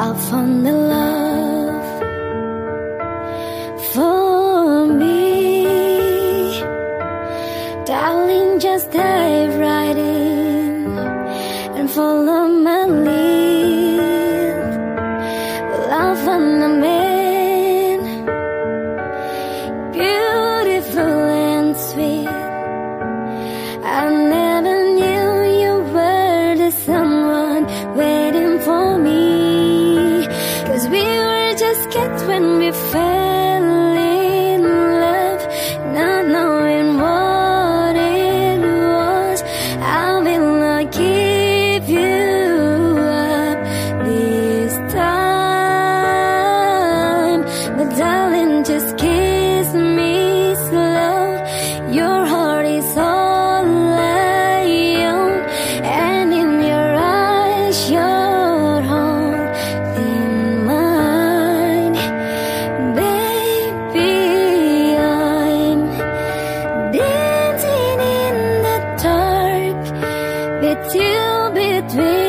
I found the love for me. Darling, just dive right in and follow my lead. Love and a man, beautiful and sweet. I never knew you were the someone waiting for me. 'Cause we were just kids when we fell in love, not knowing what it was. I will not give you up this time, but darling, just kiss me slow. Your heart is all I own, and in your eyes, you're holding mine. Baby, I'm dancing in the dark with you between